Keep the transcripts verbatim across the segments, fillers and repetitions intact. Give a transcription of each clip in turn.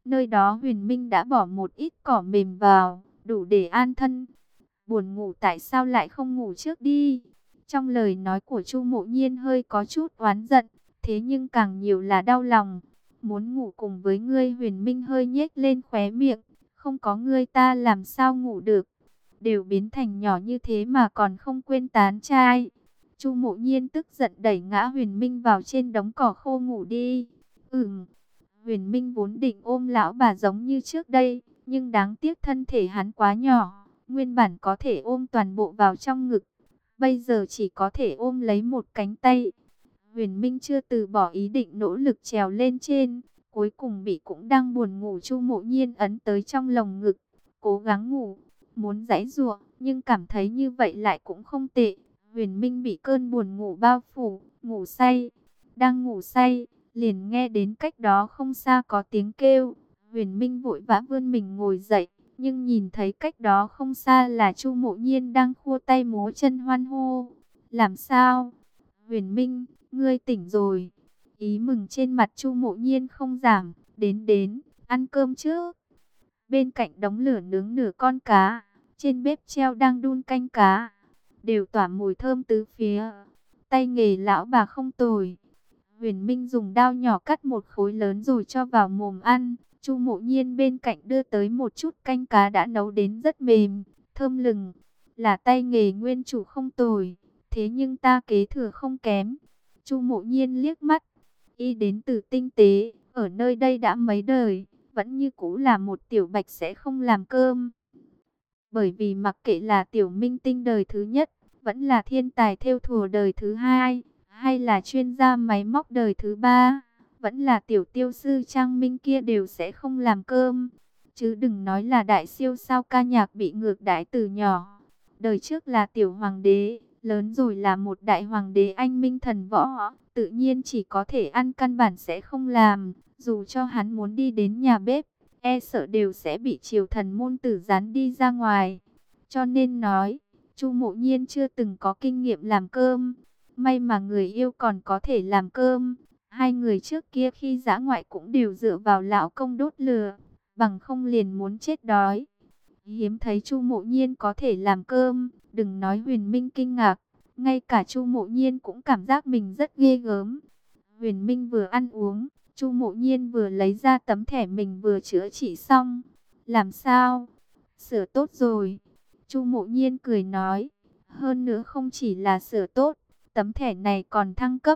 Nơi đó Huyền Minh đã bỏ một ít cỏ mềm vào, đủ để an thân. Buồn ngủ tại sao lại không ngủ trước đi? Trong lời nói của Chu Mộ Nhiên hơi có chút oán giận, thế nhưng càng nhiều là đau lòng. Muốn ngủ cùng với ngươi. Huyền Minh hơi nhếch lên khóe miệng, không có ngươi ta làm sao ngủ được. Đều biến thành nhỏ như thế mà còn không quên tán trai. Chu Mộ Nhiên tức giận đẩy ngã Huyền Minh vào trên đống cỏ khô ngủ đi. Ừm. Huyền Minh vốn định ôm lão bà giống như trước đây, nhưng đáng tiếc thân thể hắn quá nhỏ, nguyên bản có thể ôm toàn bộ vào trong ngực, bây giờ chỉ có thể ôm lấy một cánh tay. Huyền Minh chưa từ bỏ ý định nỗ lực trèo lên trên, cuối cùng bị cũng đang buồn ngủ Chu Mộ Nhiên ấn tới trong lồng ngực, cố gắng ngủ, muốn giãy giụa, nhưng cảm thấy như vậy lại cũng không tệ. Huyền Minh bị cơn buồn ngủ bao phủ, ngủ say, đang ngủ say, liền nghe đến cách đó không xa có tiếng kêu. Huyền Minh vội vã vươn mình ngồi dậy, nhưng nhìn thấy cách đó không xa là Chu Mộ Nhiên đang khua tay múa chân hoan hô. Làm sao? Huyền Minh, ngươi tỉnh rồi. Ý mừng trên mặt Chu Mộ Nhiên không giảm. Đến đến, ăn cơm trước. Bên cạnh đống lửa nướng nửa con cá, trên bếp treo đang đun canh cá, đều tỏa mùi thơm tứ phía. Tay nghề lão bà không tồi. Huyền Minh dùng dao nhỏ cắt một khối lớn rồi cho vào mồm ăn. Chu Mộ Nhiên bên cạnh đưa tới một chút canh cá đã nấu đến rất mềm, thơm lừng. Là tay nghề nguyên chủ không tồi, thế nhưng ta kế thừa không kém. Chu Mộ Nhiên liếc mắt, y đến từ tinh tế, ở nơi đây đã mấy đời, vẫn như cũ là một tiểu bạch sẽ không làm cơm. Bởi vì mặc kệ là tiểu minh tinh đời thứ nhất, vẫn là thiên tài thêu thùa đời thứ hai, hay là chuyên gia máy móc đời thứ ba, vẫn là tiểu tiêu sư Trang Minh kia đều sẽ không làm cơm. Chứ đừng nói là đại siêu sao ca nhạc bị ngược đãi từ nhỏ. Đời trước là tiểu hoàng đế, lớn rồi là một đại hoàng đế anh minh thần võ, tự nhiên chỉ có thể ăn, căn bản sẽ không làm. Dù cho hắn muốn đi đến nhà bếp, e sợ đều sẽ bị triều thần môn tử gián đi ra ngoài. Cho nên nói, Chu Mộ Nhiên chưa từng có kinh nghiệm làm cơm. May mà người yêu còn có thể làm cơm. Hai người trước kia khi dã ngoại cũng đều dựa vào lão công đốt lửa, bằng không liền muốn chết đói. Hiếm thấy Chu Mộ Nhiên có thể làm cơm, đừng nói Huyền Minh kinh ngạc, ngay cả Chu Mộ Nhiên cũng cảm giác mình rất ghê gớm. Huyền Minh vừa ăn uống, Chu Mộ Nhiên vừa lấy ra tấm thẻ mình vừa chữa trị xong. Làm sao? Sửa tốt rồi. Chu Mộ Nhiên cười nói, hơn nữa không chỉ là sửa tốt, tấm thẻ này còn thăng cấp.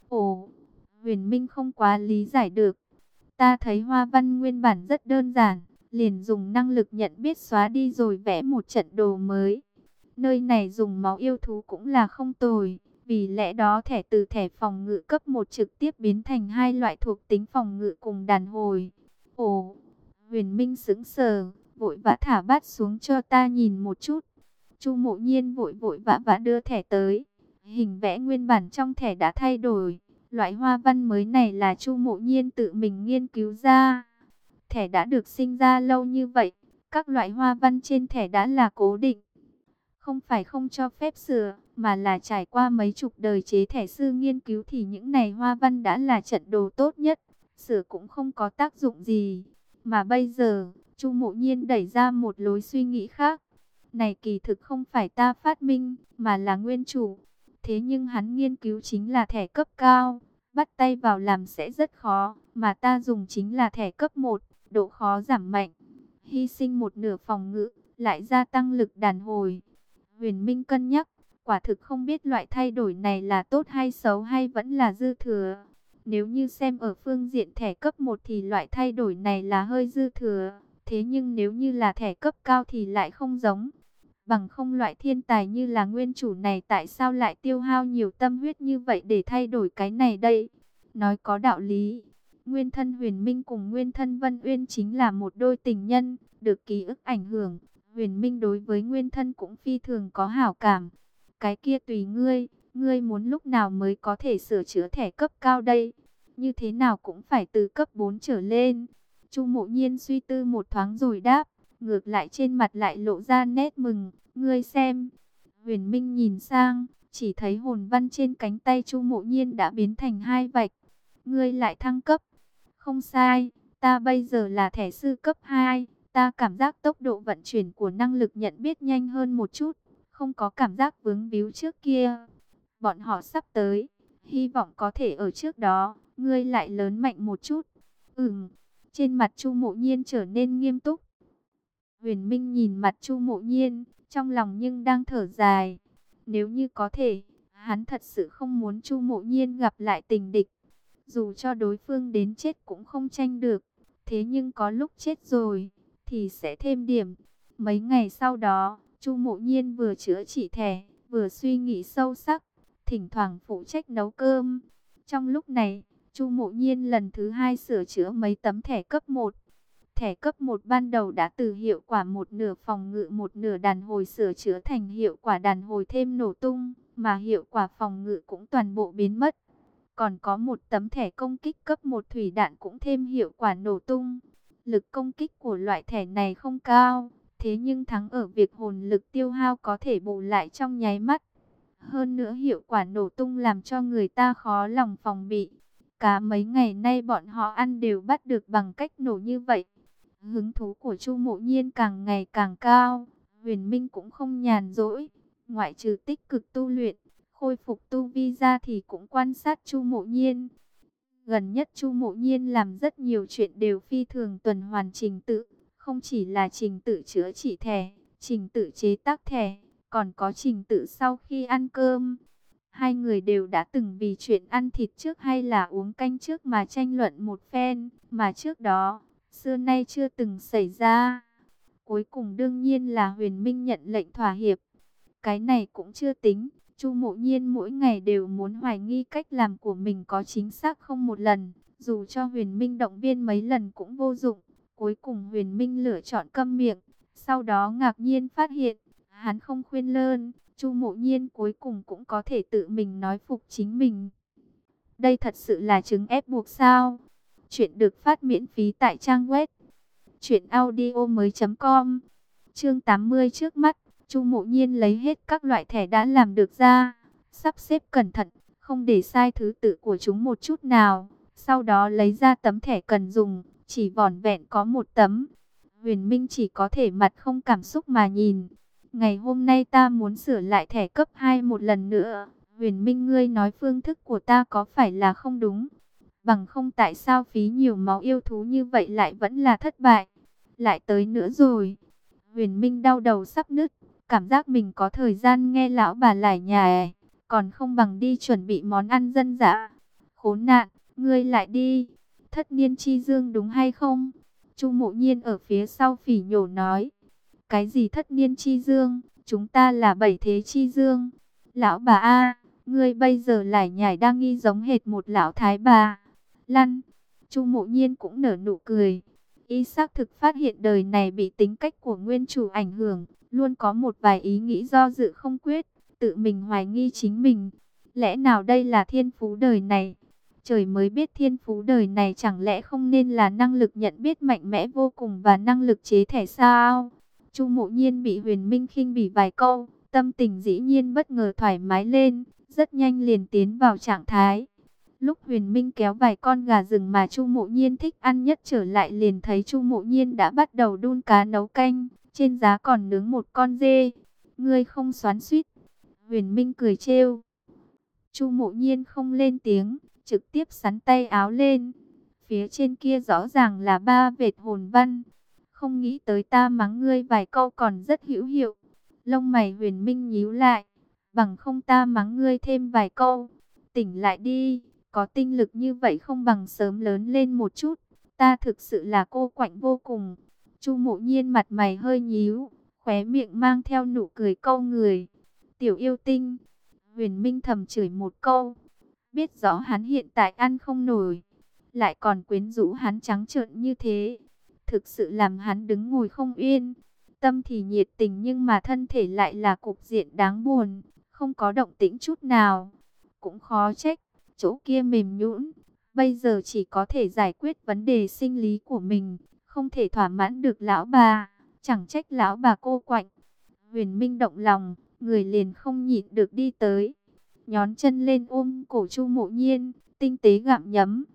Ồ, Huyền Minh không quá lý giải được. Ta thấy hoa văn nguyên bản rất đơn giản, liền dùng năng lực nhận biết xóa đi rồi vẽ một trận đồ mới. Nơi này dùng máu yêu thú cũng là không tồi, vì lẽ đó thẻ từ thẻ phòng ngự cấp một trực tiếp biến thành hai loại thuộc tính phòng ngự cùng đàn hồi. Ồ, Huyền Minh sững sờ, vội vã thả bát xuống cho ta nhìn một chút. Chu Mộ Nhiên vội vội vã vã đưa thẻ tới. Hình vẽ nguyên bản trong thẻ đã thay đổi. Loại hoa văn mới này là Chu Mộ Nhiên tự mình nghiên cứu ra. Thẻ đã được sinh ra lâu như vậy, các loại hoa văn trên thẻ đã là cố định. Không phải không cho phép sửa, mà là trải qua mấy chục đời chế thẻ sư nghiên cứu thì những này hoa văn đã là trận đồ tốt nhất. Sửa cũng không có tác dụng gì. Mà bây giờ, Chu Mộ Nhiên đẩy ra một lối suy nghĩ khác. Này kỳ thực không phải ta phát minh, mà là nguyên chủ. Thế nhưng hắn nghiên cứu chính là thẻ cấp cao, bắt tay vào làm sẽ rất khó, mà ta dùng chính là thẻ cấp một, độ khó giảm mạnh, hy sinh một nửa phòng ngự, lại gia tăng lực đàn hồi. Huyền Minh cân nhắc, quả thực không biết loại thay đổi này là tốt hay xấu hay vẫn là dư thừa. Nếu như xem ở phương diện thẻ cấp một thì loại thay đổi này là hơi dư thừa, thế nhưng nếu như là thẻ cấp cao thì lại không giống. Bằng không loại thiên tài như là nguyên chủ này tại sao lại tiêu hao nhiều tâm huyết như vậy để thay đổi cái này đây? Nói có đạo lý. Nguyên thân Huyền Minh cùng nguyên thân Vân Uyên chính là một đôi tình nhân, được ký ức ảnh hưởng. Huyền Minh đối với nguyên thân cũng phi thường có hảo cảm. Cái kia tùy ngươi, ngươi muốn lúc nào mới có thể sửa chữa thẻ cấp cao đây? Như thế nào cũng phải từ cấp bốn trở lên. Chu Mộ Nhiên suy tư một thoáng rồi đáp. Ngược lại trên mặt lại lộ ra nét mừng, ngươi xem. Huyền Minh nhìn sang, chỉ thấy hồn văn trên cánh tay Chu Mộ Nhiên đã biến thành hai vạch. Ngươi lại thăng cấp. Không sai, Ta bây giờ là thẻ sư cấp hai, ta cảm giác tốc độ vận chuyển của năng lực nhận biết nhanh hơn một chút, không có cảm giác vướng víu trước kia. Bọn họ sắp tới, hy vọng có thể ở trước đó, ngươi lại lớn mạnh một chút. Ừm, trên mặt Chu Mộ Nhiên trở nên nghiêm túc. Huyền Minh nhìn mặt Chu Mộ Nhiên, trong lòng nhưng đang thở dài. Nếu như có thể, hắn thật sự không muốn Chu Mộ Nhiên gặp lại tình địch. Dù cho đối phương đến chết cũng không tranh được. Thế nhưng có lúc chết rồi, thì sẽ thêm điểm. Mấy ngày sau đó, Chu Mộ Nhiên vừa chữa trị thẻ, vừa suy nghĩ sâu sắc, thỉnh thoảng phụ trách nấu cơm. Trong lúc này, Chu Mộ Nhiên lần thứ hai sửa chữa mấy tấm thẻ cấp một. Thẻ cấp một ban đầu đã từ hiệu quả một nửa phòng ngự một nửa đàn hồi sửa chữa thành hiệu quả đàn hồi thêm nổ tung, mà hiệu quả phòng ngự cũng toàn bộ biến mất. Còn có một tấm thẻ công kích cấp một thủy đạn cũng thêm hiệu quả nổ tung. Lực công kích của loại thẻ này không cao, thế nhưng thắng ở việc hồn lực tiêu hao có thể bù lại trong nháy mắt. Hơn nữa hiệu quả nổ tung làm cho người ta khó lòng phòng bị. Cả mấy ngày nay bọn họ ăn đều bắt được bằng cách nổ như vậy. Hứng thú của Chu Mộ Nhiên càng ngày càng cao, Huyền Minh cũng không nhàn rỗi, ngoại trừ tích cực tu luyện, khôi phục tu vi ra thì cũng quan sát Chu Mộ Nhiên. Gần nhất Chu Mộ Nhiên làm rất nhiều chuyện đều phi thường tuần hoàn trình tự, không chỉ là trình tự chữa trị thẻ, trình tự chế tác thẻ, còn có trình tự sau khi ăn cơm. Hai người đều đã từng vì chuyện ăn thịt trước hay là uống canh trước mà tranh luận một phen, mà trước đó xưa nay chưa từng xảy ra. Cuối cùng đương nhiên là Huyền Minh nhận lệnh thỏa hiệp. Cái này cũng chưa tính, Chu Mộ Nhiên mỗi ngày đều muốn hoài nghi cách làm của mình có chính xác không một lần, dù cho Huyền Minh động viên mấy lần cũng vô dụng. Cuối cùng Huyền Minh lựa chọn câm miệng, sau đó ngạc nhiên phát hiện, hắn không khuyên lơn, Chu Mộ Nhiên cuối cùng cũng có thể tự mình nói phục chính mình. Đây thật sự là chứng ép buộc sao? Chuyện được phát miễn phí tại trang web truyện audio mới chấm com. Chương tám mươi trước mắt, Chu Mộ Nhiên lấy hết các loại thẻ đã làm được ra, sắp xếp cẩn thận, không để sai thứ tự của chúng một chút nào. Sau đó lấy ra tấm thẻ cần dùng, chỉ vỏn vẹn có một tấm. Huyền Minh chỉ có thể mặt không cảm xúc mà nhìn. Ngày hôm nay ta muốn sửa lại thẻ cấp hai một lần nữa. Huyền Minh, ngươi nói phương thức của ta có phải là không đúng? Bằng không tại sao phí nhiều máu yêu thú như vậy lại vẫn là thất bại? Lại tới nữa rồi. Huyền Minh đau đầu sắp nứt, cảm giác mình có thời gian nghe lão bà lải nhải, còn không bằng đi chuẩn bị món ăn dân dã. Khốn nạn, ngươi lại đi. Thất niên chi dương đúng hay không? Chu Mộ Nhiên ở phía sau phỉ nhổ nói. Cái gì thất niên chi dương? Chúng ta là bảy thế chi dương. Lão bà a, ngươi bây giờ lải nhải đang nghi giống hệt một lão thái bà. Lăn. Chu Mộ Nhiên cũng nở nụ cười. Y xác thực phát hiện đời này bị tính cách của nguyên chủ ảnh hưởng, luôn có một vài ý nghĩ do dự không quyết, tự mình hoài nghi chính mình. Lẽ nào đây là thiên phú đời này? Trời mới biết thiên phú đời này chẳng lẽ không nên là năng lực nhận biết mạnh mẽ vô cùng và năng lực chế thẻ sao? Chu Mộ Nhiên bị Huyền Minh khinh bỉ vài câu, tâm tình dĩ nhiên bất ngờ thoải mái lên, rất nhanh liền tiến vào trạng thái. Lúc Huyền Minh kéo vài con gà rừng mà Chu Mộ Nhiên thích ăn nhất trở lại, liền thấy Chu Mộ Nhiên đã bắt đầu đun cá nấu canh, trên giá còn nướng một con dê. Ngươi không xoắn xuýt. Huyền Minh cười trêu. Chu Mộ Nhiên không lên tiếng, trực tiếp xắn tay áo lên. Phía trên kia rõ ràng là ba vệt hồn văn. Không nghĩ tới ta mắng ngươi vài câu còn rất hữu hiệu. Lông mày Huyền Minh nhíu lại. Bằng không ta mắng ngươi thêm vài câu. Tỉnh lại đi. Có tinh lực như vậy không bằng sớm lớn lên một chút. Ta thực sự là cô quạnh vô cùng. Chu Mộ Nhiên mặt mày hơi nhíu, khóe miệng mang theo nụ cười câu người. Tiểu yêu tinh. Huyền Minh thầm chửi một câu. Biết rõ hắn hiện tại ăn không nổi, lại còn quyến rũ hắn trắng trợn như thế, thực sự làm hắn đứng ngồi không yên. Tâm thì nhiệt tình nhưng mà thân thể lại là cục diện đáng buồn, không có động tĩnh chút nào. Cũng khó trách, chỗ kia mềm nhũn, bây giờ chỉ có thể giải quyết vấn đề sinh lý của mình, không thể thỏa mãn được lão bà, chẳng trách lão bà cô quạnh. Huyền Minh động lòng, người liền không nhịn được đi tới, nhón chân lên ôm cổ Chu Mộ Nhiên, tinh tế gặm nhấm.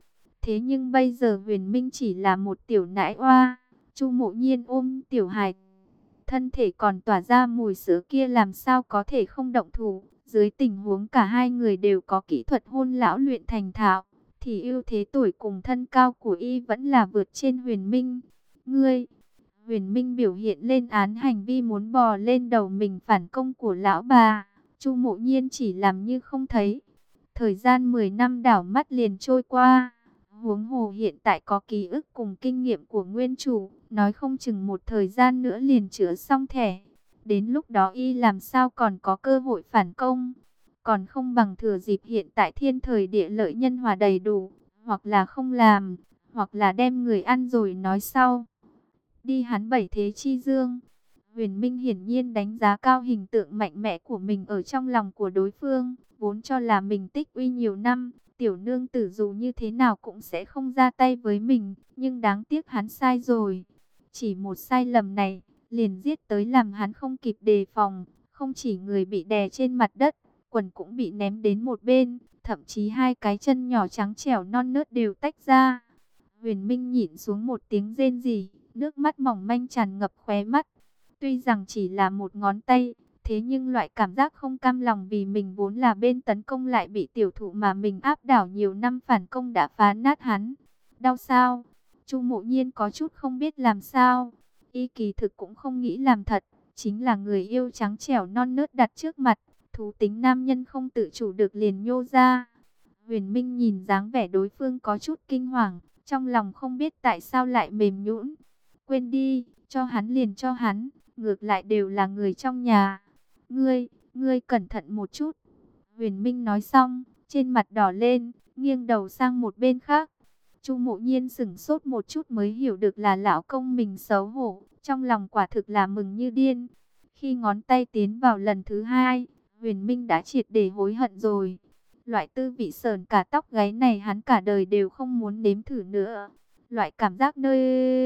Thế nhưng bây giờ Huyền Minh chỉ là một tiểu nãi oa. Chu Mộ Nhiên ôm tiểu hài, thân thể còn tỏa ra mùi sữa kia, làm sao có thể không động thủ. Dưới tình huống cả hai người đều có kỹ thuật hôn lão luyện thành thạo, thì ưu thế tuổi cùng thân cao của y vẫn là vượt trên Huyền Minh. Ngươi! Huyền Minh biểu hiện lên án hành vi muốn bò lên đầu mình phản công của lão bà. Chu Mộ Nhiên chỉ làm như không thấy. Thời gian mười năm đảo mắt liền trôi qua. Huống hồ hiện tại có ký ức cùng kinh nghiệm của nguyên chủ, nói không chừng một thời gian nữa liền chữa xong thẻ. Đến lúc đó y làm sao còn có cơ hội phản công. Còn không bằng thừa dịp hiện tại thiên thời địa lợi nhân hòa đầy đủ, hoặc là không làm, hoặc là đem người ăn rồi nói sau. Đi hắn bảy thế chi dương. Huyền Minh hiển nhiên đánh giá cao hình tượng mạnh mẽ của mình ở trong lòng của đối phương, vốn cho là mình tích uy nhiều năm, tiểu nương tử dù như thế nào cũng sẽ không ra tay với mình, nhưng đáng tiếc hắn sai rồi. Chỉ một sai lầm này, liền giết tới làm hắn không kịp đề phòng, không chỉ người bị đè trên mặt đất, quần cũng bị ném đến một bên, thậm chí hai cái chân nhỏ trắng trẻo non nớt đều tách ra. Huyền Minh nhịn xuống một tiếng rên rỉ, nước mắt mỏng manh tràn ngập khóe mắt. Tuy rằng chỉ là một ngón tay, thế nhưng loại cảm giác không cam lòng vì mình vốn là bên tấn công lại bị tiểu thủ mà mình áp đảo nhiều năm phản công đã phá nát hắn. Đau sao? Chu Mộ Nhiên có chút không biết làm sao. Y kỳ thực cũng không nghĩ làm thật, chính là người yêu trắng trẻo non nớt đặt trước mặt, thú tính nam nhân không tự chủ được liền nhô ra. Huyền Minh nhìn dáng vẻ đối phương có chút kinh hoàng, trong lòng không biết tại sao lại mềm nhũn. Quên đi, cho hắn liền cho hắn, ngược lại đều là người trong nhà. Ngươi, ngươi cẩn thận một chút. Huyền Minh nói xong, trên mặt đỏ lên, nghiêng đầu sang một bên khác. Chu Mộ Nhiên sững sốt một chút mới hiểu được là lão công mình xấu hổ, trong lòng quả thực là mừng như điên. Khi ngón tay tiến vào lần thứ hai, Huyền Minh đã triệt để hối hận rồi. Loại tư vị sờn cả tóc gáy này hắn cả đời đều không muốn nếm thử nữa. Loại cảm giác nơi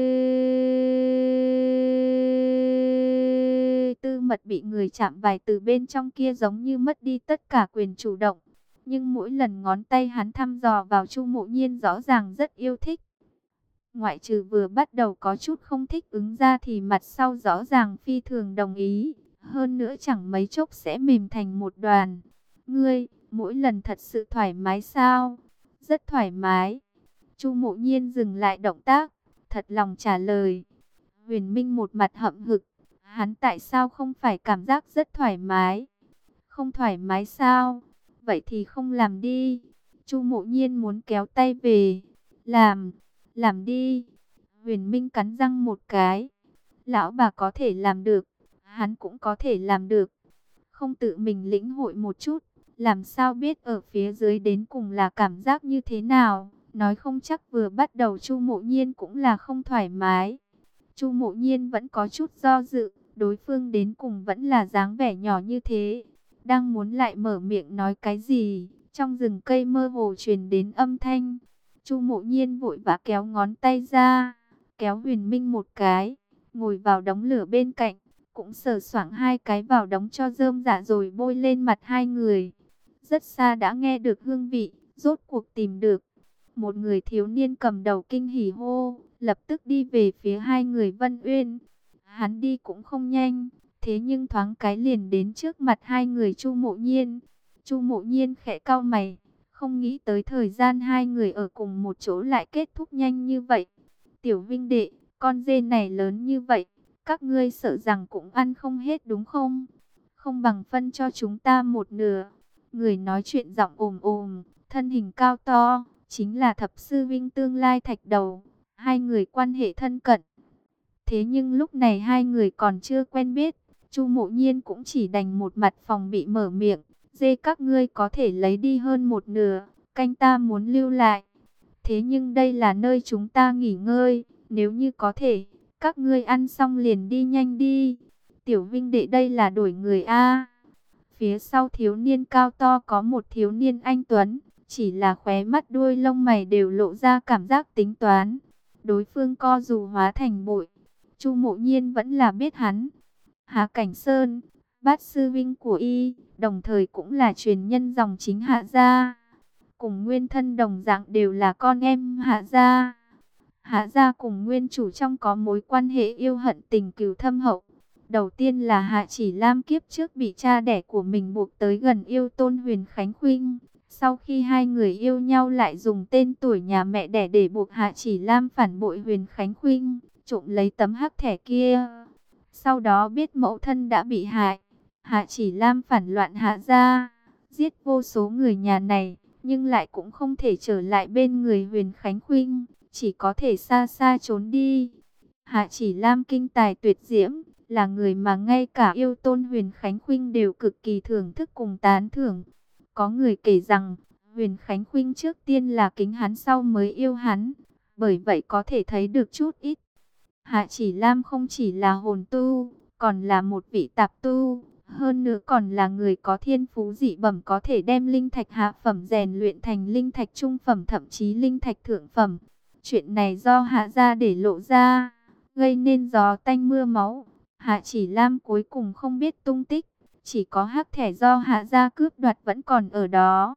tư mật bị người chạm vài từ bên trong kia giống như mất đi tất cả quyền chủ động. Nhưng mỗi lần ngón tay hắn thăm dò vào Chu Mộ Nhiên rõ ràng rất yêu thích. Ngoại trừ vừa bắt đầu có chút không thích ứng ra thì mặt sau rõ ràng phi thường đồng ý. Hơn nữa chẳng mấy chốc sẽ mềm thành một đoàn. Ngươi, mỗi lần thật sự thoải mái sao? Rất thoải mái. Chu Mộ Nhiên dừng lại động tác, thật lòng trả lời. Huyền Minh một mặt hậm hực, hắn tại sao không phải cảm giác rất thoải mái? Không thoải mái sao? Vậy thì không làm đi. Chu Mộ Nhiên muốn kéo tay về. Làm, làm đi. Huyền Minh cắn răng một cái. Lão bà có thể làm được, hắn cũng có thể làm được. Không tự mình lĩnh hội một chút, làm sao biết ở phía dưới đến cùng là cảm giác như thế nào? Nói không chắc vừa bắt đầu Chu Mộ Nhiên cũng là không thoải mái. Chu Mộ Nhiên vẫn có chút do dự, đối phương đến cùng vẫn là dáng vẻ nhỏ như thế. Đang muốn lại mở miệng nói cái gì, trong rừng cây mơ hồ truyền đến âm thanh. Chu Mộ Nhiên vội vã kéo ngón tay ra, kéo Huyền Minh một cái, ngồi vào đống lửa bên cạnh, cũng sờ soạng hai cái vào đống cho rơm rạ rồi bôi lên mặt hai người. Rất xa đã nghe được hương vị, rốt cuộc tìm được. Một người thiếu niên cầm đầu kinh hỉ hô, lập tức đi về phía hai người Vân Uyên. Hắn đi cũng không nhanh, thế nhưng thoáng cái liền đến trước mặt hai người Chu Mộ Nhiên. Chu Mộ Nhiên khẽ cau mày, không nghĩ tới thời gian hai người ở cùng một chỗ lại kết thúc nhanh như vậy. Tiểu huynh đệ, con dê này lớn như vậy, các ngươi sợ rằng cũng ăn không hết đúng không? Không bằng phân cho chúng ta một nửa. Người nói chuyện giọng ồm ồm, thân hình cao to, chính là thập sư vinh tương lai Thạch Đầu. Hai người quan hệ thân cận. Thế nhưng lúc này hai người còn chưa quen biết. Chu Mộ Nhiên cũng chỉ đành một mặt phòng bị mở miệng. Dê các ngươi có thể lấy đi hơn một nửa, canh ta muốn lưu lại. Thế nhưng đây là nơi chúng ta nghỉ ngơi, nếu như có thể, các ngươi ăn xong liền đi nhanh đi. Tiểu vinh đệ đây là đổi người a. Phía sau thiếu niên cao to có một thiếu niên anh tuấn, chỉ là khóe mắt đuôi lông mày đều lộ ra cảm giác tính toán. Đối phương co dù hóa thành bụi, Chu Mộ Nhiên vẫn là biết hắn. Hạ Cảnh Sơn, bát sư vinh của y, đồng thời cũng là truyền nhân dòng chính Hạ gia. cùng nguyên thân đồng dạng đều là con em Hạ gia. Hạ gia cùng nguyên chủ trong có mối quan hệ yêu hận tình cừu thâm hậu. Đầu tiên là Hạ Chỉ Lam kiếp trước bị cha đẻ của mình buộc tới gần yêu tôn Huyền Khánh Khuynh. Sau khi hai người yêu nhau lại dùng tên tuổi nhà mẹ đẻ để buộc Hạ Chỉ Lam phản bội Huyền Khánh Khuynh, trộm lấy tấm hắc thẻ kia. Sau đó biết mẫu thân đã bị hại, Hạ Chỉ Lam phản loạn Hạ gia, giết vô số người nhà này, nhưng lại cũng không thể trở lại bên người Huyền Khánh Khuynh, chỉ có thể xa xa trốn đi. Hạ Chỉ Lam kinh tài tuyệt diễm, là người mà ngay cả yêu tôn Huyền Khánh Khuynh đều cực kỳ thưởng thức cùng tán thưởng. Có người kể rằng, Huyền Khánh Khuynh trước tiên là kính hắn sau mới yêu hắn, bởi vậy có thể thấy được chút ít. Hạ Chỉ Lam không chỉ là hồn tu, còn là một vị tạp tu, hơn nữa còn là người có thiên phú dị bẩm, có thể đem linh thạch hạ phẩm rèn luyện thành linh thạch trung phẩm, thậm chí linh thạch thượng phẩm. Chuyện này do Hạ gia để lộ ra, gây nên gió tanh mưa máu. Hạ Chỉ Lam cuối cùng không biết tung tích, chỉ có hắc thẻ do Hạ gia cướp đoạt vẫn còn ở đó.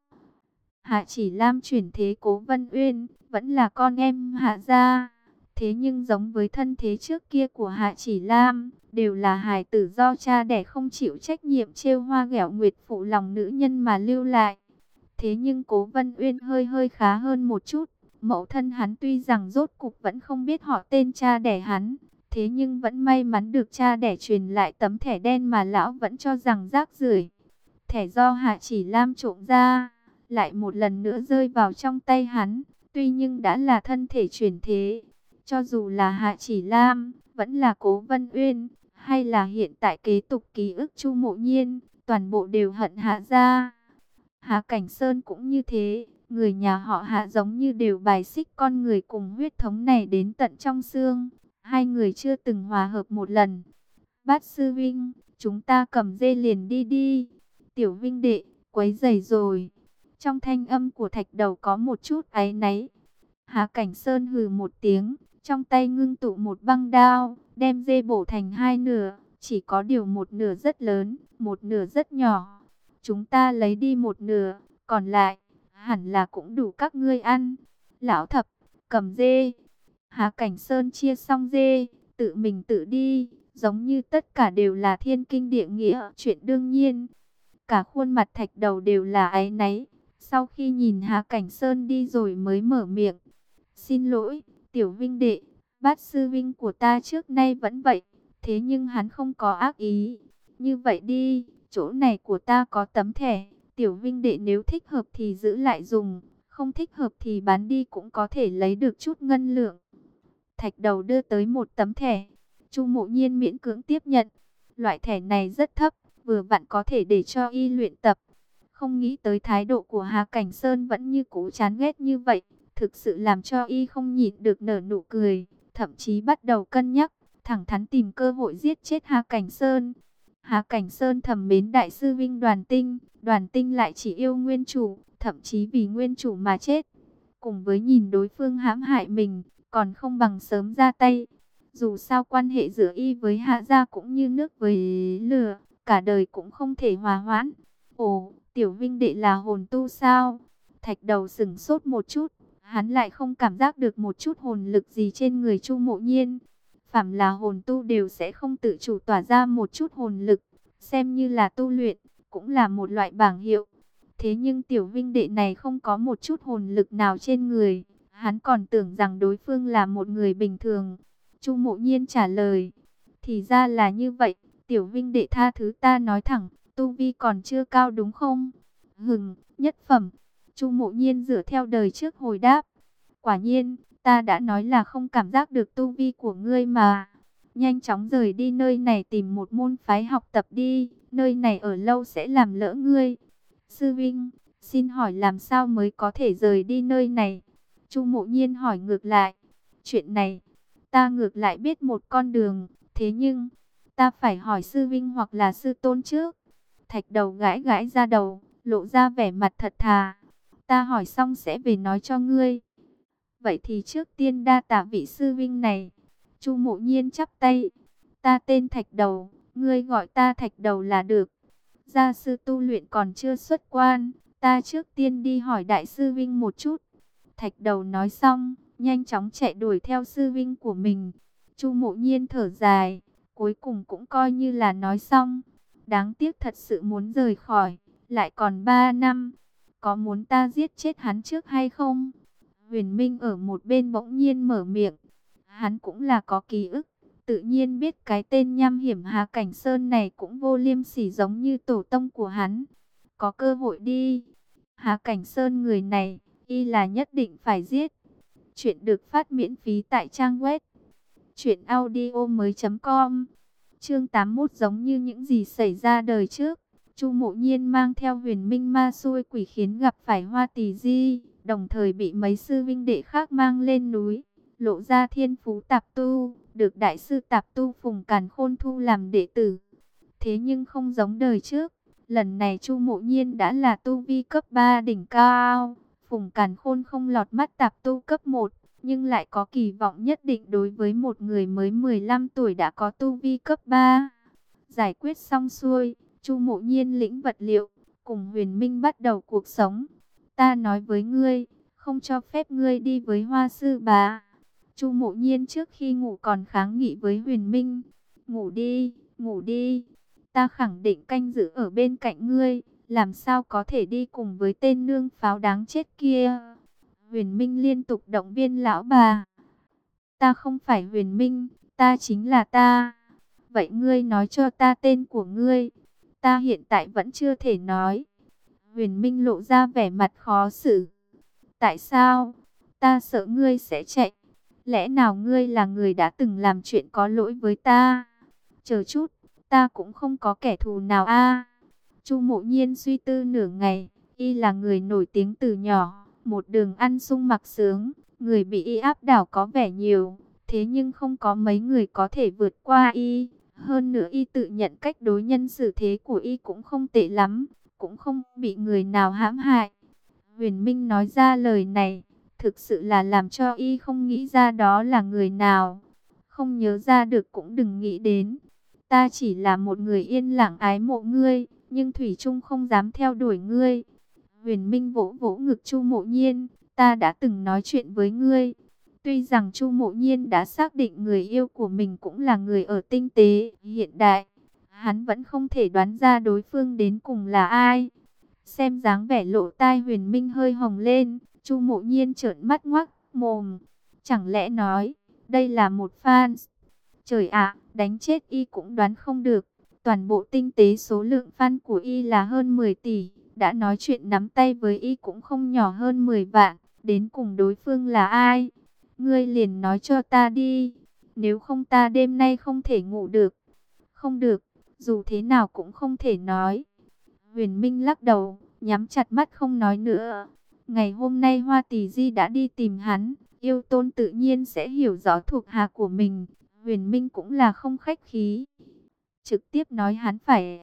Hạ Chỉ Lam chuyển thế Cố Vân Uyên, vẫn là con em Hạ gia. Thế nhưng giống với thân thế trước kia của Hạ Chỉ Lam, đều là hài tử do cha đẻ không chịu trách nhiệm trêu hoa ghẹo nguyệt phụ lòng nữ nhân mà lưu lại. Thế nhưng Cố Vân Uyên hơi hơi khá hơn một chút. Mẫu thân hắn tuy rằng rốt cục vẫn không biết họ tên cha đẻ hắn, thế nhưng vẫn may mắn được cha đẻ truyền lại tấm thẻ đen mà lão vẫn cho rằng rác rưởi. Thẻ do Hạ Chỉ Lam trộm ra, lại một lần nữa rơi vào trong tay hắn, tuy nhưng đã là thân thể chuyển thế. Cho dù là Hạ Chỉ Lam, vẫn là Cố Vân Uyên, hay là hiện tại kế tục ký ức Chu Mộ Nhiên, toàn bộ đều hận Hạ gia. Hạ Cảnh Sơn cũng như thế, người nhà họ Hạ giống như đều bài xích con người cùng huyết thống này đến tận trong xương. Hai người chưa từng hòa hợp một lần. Bát sư Vinh, chúng ta cầm dê liền đi đi. Tiểu Vinh đệ, quấy rầy rồi. Trong thanh âm của Thạch Đầu có một chút áy náy. Hạ Cảnh Sơn hừ một tiếng, trong tay ngưng tụ một băng đao, đem dê bổ thành hai nửa, chỉ có điều một nửa rất lớn, một nửa rất nhỏ. Chúng ta lấy đi một nửa, còn lại, hẳn là cũng đủ các ngươi ăn. Lão Thập, cầm dê. Hạ Cảnh Sơn chia xong dê, tự mình tự đi, giống như tất cả đều là thiên kinh địa nghĩa, chuyện đương nhiên. Cả khuôn mặt Thạch Đầu đều là áy náy, sau khi nhìn Hạ Cảnh Sơn đi rồi mới mở miệng. Xin lỗi, Tiểu Vinh đệ, Bát sư Vinh của ta trước nay vẫn vậy, thế nhưng hắn không có ác ý. Như vậy đi, chỗ này của ta có tấm thẻ, Tiểu Vinh đệ nếu thích hợp thì giữ lại dùng, không thích hợp thì bán đi cũng có thể lấy được chút ngân lượng. Thạch Đầu đưa tới một tấm thẻ, Chu Mộ Nhiên miễn cưỡng tiếp nhận. Loại thẻ này rất thấp, vừa vặn có thể để cho y luyện tập. Không nghĩ tới thái độ của Hạ Cảnh Sơn vẫn như cũ chán ghét như vậy, thực sự làm cho y không nhịn được nở nụ cười, thậm chí bắt đầu cân nhắc, thẳng thắn tìm cơ hội giết chết Hạ Cảnh Sơn. Hạ Cảnh Sơn thầm mến đại sư Vinh Đoàn Tinh, Đoàn Tinh lại chỉ yêu nguyên chủ, thậm chí vì nguyên chủ mà chết. Cùng với nhìn đối phương hãm hại mình, còn không bằng sớm ra tay. Dù sao quan hệ giữa y với Hạ gia cũng như nước với lửa, cả đời cũng không thể hòa hoãn. Ồ, Tiểu Vinh đệ là hồn tu sao? Thạch Đầu sững sốt một chút, hắn lại không cảm giác được một chút hồn lực gì trên người Chu Mộ Nhiên. Phàm là hồn tu đều sẽ không tự chủ tỏa ra một chút hồn lực, xem như là tu luyện, cũng là một loại bảng hiệu. Thế nhưng Tiểu Vinh đệ này không có một chút hồn lực nào trên người, hắn còn tưởng rằng đối phương là một người bình thường. Chu Mộ Nhiên trả lời, thì ra là như vậy, Tiểu Vinh đệ tha thứ ta nói thẳng, tu vi còn chưa cao đúng không? Hừng, nhất phẩm. Chu Mộ Nhiên dựa theo đời trước hồi đáp. Quả nhiên, ta đã nói là không cảm giác được tu vi của ngươi mà. Nhanh chóng rời đi nơi này tìm một môn phái học tập đi, nơi này ở lâu sẽ làm lỡ ngươi. Sư Vinh, xin hỏi làm sao mới có thể rời đi nơi này? Chu Mộ Nhiên hỏi ngược lại. Chuyện này, ta ngược lại biết một con đường, thế nhưng, ta phải hỏi Sư Vinh hoặc là Sư Tôn trước. Thạch Đầu gãi gãi ra đầu, lộ ra vẻ mặt thật thà. Ta hỏi xong sẽ về nói cho ngươi. Vậy thì trước tiên đa tạ vị Sư Vinh này. Chu Mộ Nhiên chắp tay. Ta tên Thạch Đầu, ngươi gọi ta Thạch Đầu là được. Gia sư tu luyện còn chưa xuất quan, Ta trước tiên đi hỏi đại sư vinh một chút. Thạch Đầu nói xong, nhanh chóng chạy đuổi theo sư vinh của mình. Chu Mộ Nhiên thở dài, cuối cùng cũng coi như là nói xong. Đáng tiếc thật sự muốn rời khỏi, lại còn ba năm. Có muốn ta giết chết hắn trước hay không? Huyền Minh ở một bên bỗng nhiên mở miệng. Hắn cũng là có ký ức, tự nhiên biết cái tên nham hiểm Hà Cảnh Sơn này cũng vô liêm sỉ giống như tổ tông của hắn. Có cơ hội đi. Hà Cảnh Sơn người này, y là nhất định phải giết. Chuyện được phát miễn phí tại trang web truyện audio mới chấm com. Chương tám mươi mốt giống như những gì xảy ra đời trước. Chu Mộ Nhiên mang theo Huyền Minh ma xui quỷ khiến gặp phải Hoa Tỳ Di, đồng thời bị mấy sư vinh đệ khác mang lên núi, lộ ra thiên phú tạp tu, được đại sư tạp tu Phùng Càn Khôn thu làm đệ tử. Thế nhưng không giống đời trước, lần này Chu Mộ Nhiên đã là tu vi cấp ba đỉnh cao. Phùng Càn Khôn không lọt mắt tạp tu cấp một, nhưng lại có kỳ vọng nhất định đối với một người mới mười lăm tuổi đã có tu vi cấp ba. Giải quyết xong xuôi, Chu Mộ Nhiên lĩnh vật liệu, cùng Huyền Minh bắt đầu cuộc sống. Ta nói với ngươi, không cho phép ngươi đi với Hoa sư bá. Chu Mộ Nhiên trước khi ngủ còn kháng nghị với Huyền Minh. Ngủ đi, ngủ đi. Ta khẳng định canh giữ ở bên cạnh ngươi, làm sao có thể đi cùng với tên nương pháo đáng chết kia. Huyền Minh liên tục động viên lão bà. Ta không phải Huyền Minh, ta chính là ta. Vậy ngươi nói cho ta tên của ngươi. Ta hiện tại vẫn chưa thể nói. Huyền Minh lộ ra vẻ mặt khó xử. Tại sao? Ta sợ ngươi sẽ chạy. Lẽ nào ngươi là người đã từng làm chuyện có lỗi với ta? Chờ chút, ta cũng không có kẻ thù nào a. Chu Mộ Nhiên suy tư nửa ngày, y là người nổi tiếng từ nhỏ, một đường ăn sung mặc sướng, người bị y áp đảo có vẻ nhiều, thế nhưng không có mấy người có thể vượt qua y. Hơn nữa y tự nhận cách đối nhân xử thế của y cũng không tệ lắm, cũng không bị người nào hãm hại. Huyền Minh nói ra lời này, thực sự là làm cho y không nghĩ ra đó là người nào. Không nhớ ra được cũng đừng nghĩ đến. Ta chỉ là một người yên lặng ái mộ ngươi, nhưng thủy chung không dám theo đuổi ngươi. Huyền Minh vỗ vỗ ngực Chu Mộ Nhiên, ta đã từng nói chuyện với ngươi. Tuy rằng Chu Mộ Nhiên đã xác định người yêu của mình cũng là người ở tinh tế hiện đại, hắn vẫn không thể đoán ra đối phương đến cùng là ai. Xem dáng vẻ lộ tai Huyền Minh hơi hồng lên, Chu Mộ Nhiên trợn mắt ngoác mồm. Chẳng lẽ nói, đây là một fan? Trời ạ, đánh chết y cũng đoán không được. Toàn bộ tinh tế số lượng fan của y là hơn mười tỷ, đã nói chuyện nắm tay với y cũng không nhỏ hơn mười vạn. Đến cùng đối phương là ai? Ngươi liền nói cho ta đi, nếu không ta đêm nay không thể ngủ được. Không được, dù thế nào cũng không thể nói. Huyền Minh lắc đầu, nhắm chặt mắt không nói nữa. Ngày hôm nay Hoa Tỳ Di đã đi tìm hắn, Yêu Tôn tự nhiên sẽ hiểu rõ thuộc hạ của mình. Huyền Minh cũng là không khách khí, trực tiếp nói hắn phải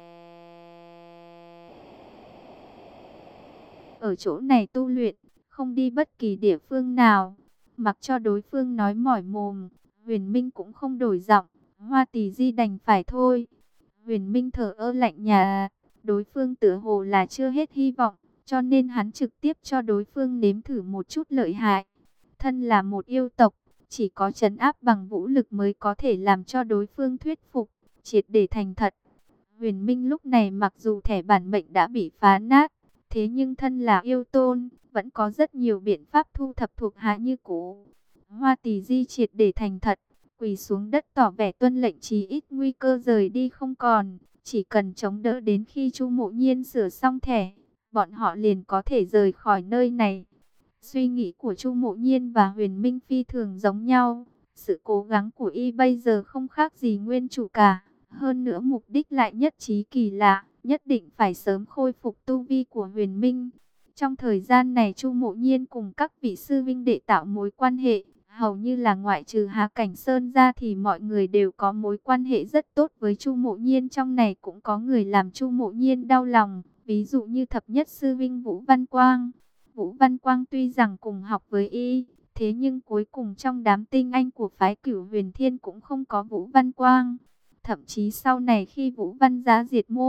ở chỗ này tu luyện, không đi bất kỳ địa phương nào. Mặc cho đối phương nói mỏi mồm, Huyền Minh cũng không đổi giọng. Hoa Tỳ Di đành phải thôi. Huyền Minh thở ơ lạnh nhạt, đối phương tựa hồ là chưa hết hy vọng, cho nên hắn trực tiếp cho đối phương nếm thử một chút lợi hại. Thân là một yêu tộc, chỉ có trấn áp bằng vũ lực mới có thể làm cho đối phương thuyết phục, triệt để thành thật. Huyền Minh lúc này mặc dù thẻ bản mệnh đã bị phá nát, thế nhưng thân là yêu tôn, vẫn có rất nhiều biện pháp thu thập thuộc hạ như cũ. Hoa Tỳ Di triệt để thành thật, quỳ xuống đất tỏ vẻ tuân lệnh, chí ít nguy cơ rời đi không còn. Chỉ cần chống đỡ đến khi Chu Mộ Nhiên sửa xong thẻ, bọn họ liền có thể rời khỏi nơi này. Suy nghĩ của Chu Mộ Nhiên và Huyền Minh phi thường giống nhau. Sự cố gắng của y bây giờ không khác gì nguyên chủ cả. Hơn nữa mục đích lại nhất trí kỳ lạ, nhất định phải sớm khôi phục tu vi của Huyền Minh. Trong thời gian này Chu Mộ Nhiên cùng các vị sư vinh đệ tạo mối quan hệ, hầu như là ngoại trừ Hà Cảnh Sơn ra thì mọi người đều có mối quan hệ rất tốt với Chu Mộ Nhiên. Trong này cũng có người làm Chu Mộ Nhiên đau lòng, ví dụ như thập nhất sư vinh Vũ Văn Quang. Vũ Văn Quang tuy rằng cùng học với y, thế nhưng cuối cùng trong đám tinh anh của phái Cửu Huyền Thiên cũng không có Vũ Văn Quang. Thậm chí sau này khi Vũ Văn Giá diệt môn,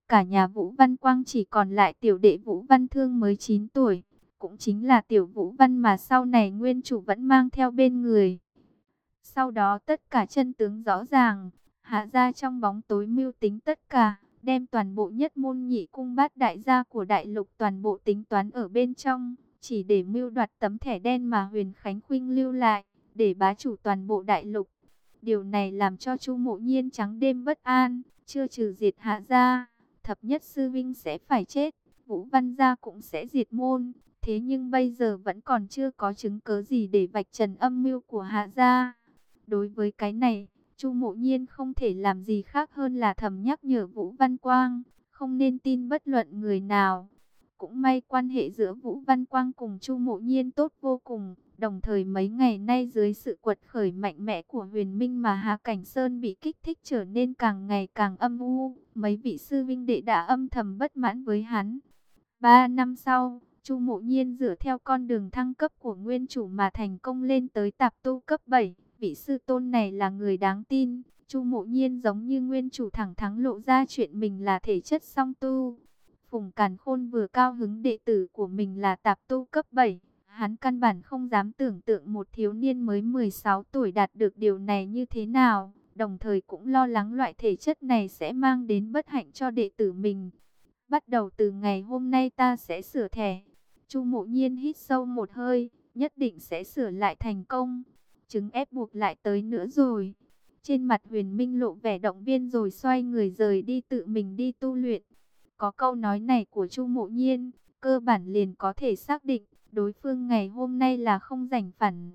Cả nhà Vũ Văn Quang chỉ còn lại tiểu đệ Vũ Văn Thương mới chín tuổi, cũng chính là tiểu Vũ Văn mà sau này nguyên chủ vẫn mang theo bên người. Sau đó tất cả chân tướng rõ ràng, Hạ gia trong bóng tối mưu tính tất cả, đem toàn bộ nhất môn nhị cung bát đại gia của đại lục toàn bộ tính toán ở bên trong, chỉ để mưu đoạt tấm thẻ đen mà Huyền Khánh Khuynh lưu lại, để bá chủ toàn bộ đại lục. Điều này làm cho Chu Mộ Nhiên trắng đêm bất an, chưa trừ diệt Hạ gia, thập nhất sư vinh sẽ phải chết, Vũ Văn gia cũng sẽ diệt môn. Thế nhưng bây giờ vẫn còn chưa có chứng cớ gì để vạch trần âm mưu của Hạ gia. Đối với cái này, Chu Mộ Nhiên không thể làm gì khác hơn là thầm nhắc nhở Vũ Văn Quang, không nên tin bất luận người nào. Cũng may quan hệ giữa Vũ Văn Quang cùng Chu Mộ Nhiên tốt vô cùng, đồng thời mấy ngày nay dưới sự quật khởi mạnh mẽ của Huyền Minh mà Hà Cảnh Sơn bị kích thích trở nên càng ngày càng âm u, mấy vị sư vinh đệ đã âm thầm bất mãn với hắn. Ba năm sau, Chu Mộ Nhiên dựa theo con đường thăng cấp của nguyên chủ mà thành công lên tới tạp tu cấp bảy. Vị sư tôn này là người đáng tin. Chu Mộ Nhiên giống như nguyên chủ thẳng thắn lộ ra chuyện mình là thể chất song tu. Phùng Càn Khôn vừa cao hứng đệ tử của mình là tạp tu cấp bảy. Hắn căn bản không dám tưởng tượng một thiếu niên mới mười sáu tuổi đạt được điều này như thế nào. Đồng thời cũng lo lắng loại thể chất này sẽ mang đến bất hạnh cho đệ tử mình. Bắt đầu từ ngày hôm nay ta sẽ sửa thẻ. Chu Mộ Nhiên hít sâu một hơi, nhất định sẽ sửa lại thành công. Chứng ép buộc lại tới nữa rồi. Trên mặt Huyền Minh lộ vẻ động viên rồi xoay người rời đi tự mình đi tu luyện. Có câu nói này của Chu Mộ Nhiên, cơ bản liền có thể xác định đối phương ngày hôm nay là không rảnh phản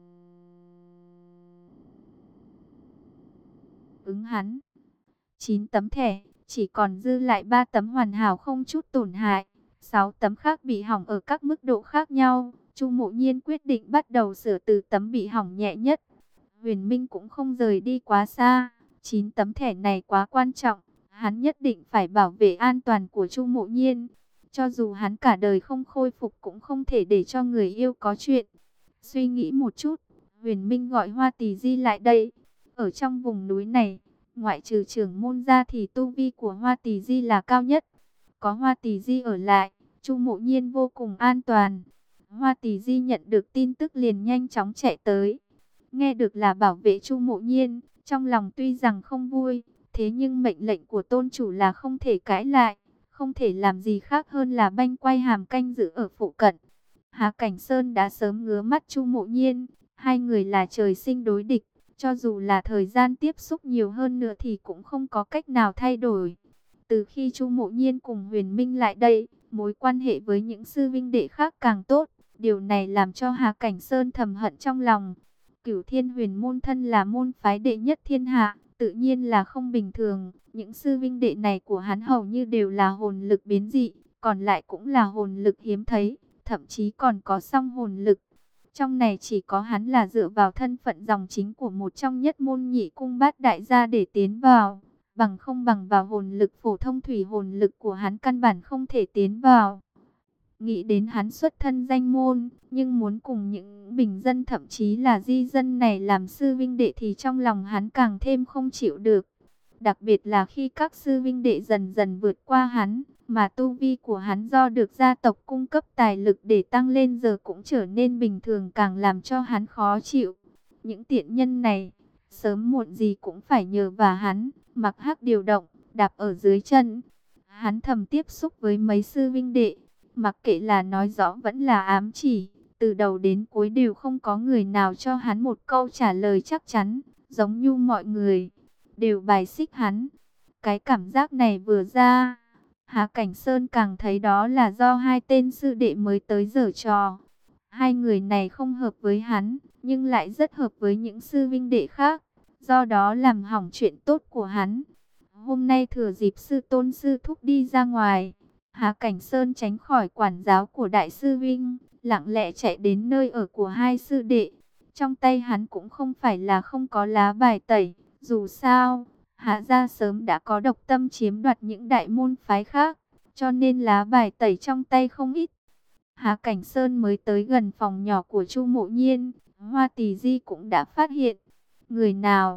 ứng hắn. chín tấm thẻ, chỉ còn dư lại ba tấm hoàn hảo không chút tổn hại, sáu tấm khác bị hỏng ở các mức độ khác nhau. Chu Mộ Nhiên quyết định bắt đầu sửa từ tấm bị hỏng nhẹ nhất. Huyền Minh cũng không rời đi quá xa, chín tấm thẻ này quá quan trọng, hắn nhất định phải bảo vệ an toàn của Chu Mộ Nhiên. Cho dù hắn cả đời không khôi phục cũng không thể để cho người yêu có chuyện. Suy nghĩ một chút, Huyền Minh gọi Hoa Tỳ Di lại đây. Ở trong vùng núi này, ngoại trừ trưởng môn ra thì tu vi của Hoa Tỳ Di là cao nhất. Có Hoa Tỳ Di ở lại, Chu Mộ Nhiên vô cùng an toàn. Hoa Tỳ Di nhận được tin tức liền nhanh chóng chạy tới. Nghe được là bảo vệ Chu Mộ Nhiên, trong lòng tuy rằng không vui, thế nhưng mệnh lệnh của tôn chủ là không thể cãi lại, không thể làm gì khác hơn là banh quay hàm canh giữ ở phụ cận. Hà Cảnh Sơn đã sớm ngứa mắt Chu Mộ Nhiên, hai người là trời sinh đối địch, cho dù là thời gian tiếp xúc nhiều hơn nữa thì cũng không có cách nào thay đổi. Từ khi Chu Mộ Nhiên cùng Huyền Minh lại đây, mối quan hệ với những sư vinh đệ khác càng tốt. Điều này làm cho Hà Cảnh Sơn thầm hận trong lòng. Cửu Thiên Huyền môn thân là môn phái đệ nhất thiên hạ, tự nhiên là không bình thường. Những sư vinh đệ này của hắn hầu như đều là hồn lực biến dị, còn lại cũng là hồn lực hiếm thấy, thậm chí còn có song hồn lực. Trong này chỉ có hắn là dựa vào thân phận dòng chính của một trong nhất môn nhị cung bát đại gia để tiến vào. Bằng không bằng vào hồn lực phổ thông thủy hồn lực của hắn căn bản không thể tiến vào. Nghĩ đến hắn xuất thân danh môn, nhưng muốn cùng những bình dân thậm chí là di dân này làm sư vinh đệ thì trong lòng hắn càng thêm không chịu được. Đặc biệt là khi các sư vinh đệ dần dần vượt qua hắn, mà tu vi của hắn do được gia tộc cung cấp tài lực để tăng lên giờ cũng trở nên bình thường, càng làm cho hắn khó chịu. Những tiện nhân này, sớm muộn gì cũng phải nhờ vào hắn, mặc hắc điều động, đạp ở dưới chân. Hắn thầm tiếp xúc với mấy sư vinh đệ, mặc kệ là nói rõ vẫn là ám chỉ, từ đầu đến cuối đều không có người nào cho hắn một câu trả lời chắc chắn, giống như mọi người đều bài xích hắn. Cái cảm giác này vừa ra, Hà Cảnh Sơn càng thấy đó là do hai tên sư đệ mới tới giở trò. Hai người này không hợp với hắn, nhưng lại rất hợp với những sư vinh đệ khác, do đó làm hỏng chuyện tốt của hắn. Hôm nay thừa dịp sư tôn sư thúc đi ra ngoài, Hà Cảnh Sơn tránh khỏi quản giáo của đại sư Vinh, lặng lẽ chạy đến nơi ở của hai sư đệ. Trong tay hắn cũng không phải là không có lá bài tẩy, dù sao, Hạ gia sớm đã có độc tâm chiếm đoạt những đại môn phái khác, cho nên lá bài tẩy trong tay không ít. Hà Cảnh Sơn mới tới gần phòng nhỏ của Chu Mộ Nhiên, Hoa Tỳ Di cũng đã phát hiện. Người nào?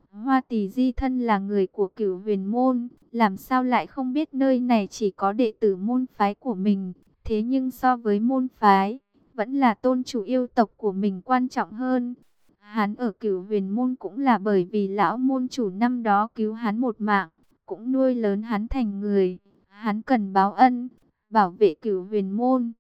Hoa Tỳ Di thân là người của Cửu Huyền môn, làm sao lại không biết nơi này chỉ có đệ tử môn phái của mình. Thế nhưng so với môn phái, vẫn là tôn chủ yêu tộc của mình quan trọng hơn. Hắn ở Cửu Huyền môn cũng là bởi vì lão môn chủ năm đó cứu hắn một mạng, cũng nuôi lớn hắn thành người. Hắn cần báo ân, bảo vệ Cửu Huyền môn.